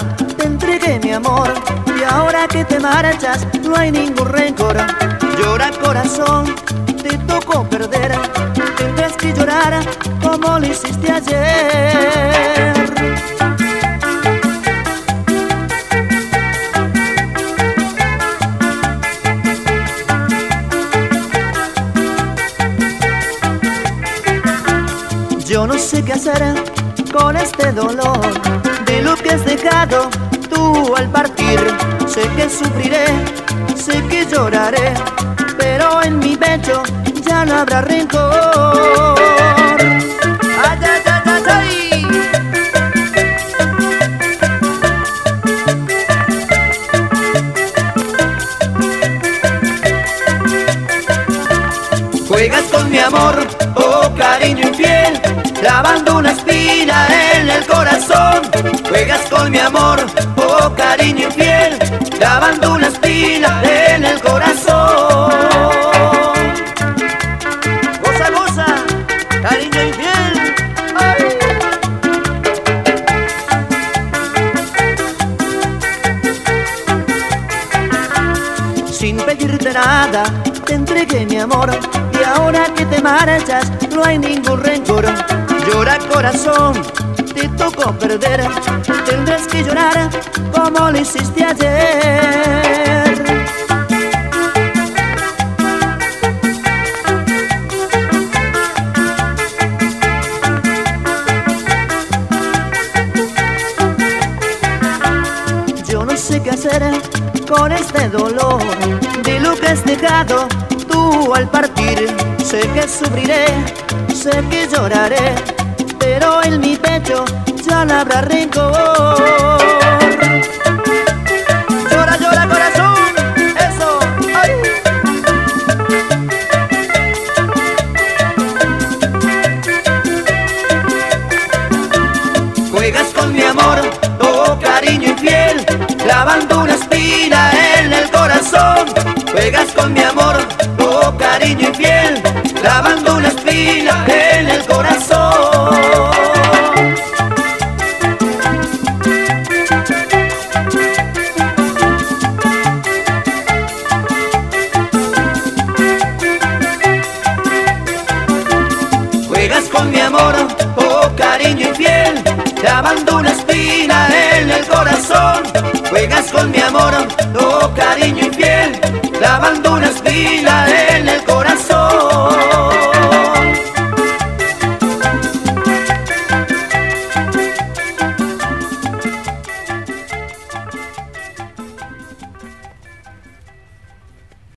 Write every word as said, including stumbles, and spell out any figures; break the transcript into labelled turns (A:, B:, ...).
A: te entregué mi amor, y ahora que te marchas no hay ningún rencor. Llora corazón, te tocó perder, tendrás que llorar como lo hiciste ayer. Yo no sé qué hacer con este dolor de lo que has dejado tú al partir. Sé que sufriré, sé que lloraré, pero en mi pecho ya no habrá rencor. Ay, ay, ay, ay, ay. Juegas con mi amor, oh cariño infiel, clavando una espina en el corazón. Juegas con mi amor, oh cariño infiel, clavando una espina en el corazón. Goza, goza, cariño infiel. Ay. Sin pedirte nada, te entregué mi amor, y ahora que te marchas no hay ningún rencor. Llora corazón, te tocó perder, tendrás que llorar como lo hiciste ayer. Yo no sé qué hacer con este dolor de lo que has dejado tú al partir. Sé que sufriré, sé que lloraré, pero en mi pecho ya no habrá rencor. Llora, llora corazón, eso, ay. Juegas con mi amor, oh cariño infiel, clavando una espina en el corazón. Juegas con mi amor, oh cariño infiel, clavando una espina en el corazón. Juegas con mi amor, oh cariño infiel, clavando una espina en el corazón. Juegas con mi amor, oh cariño infiel, clavando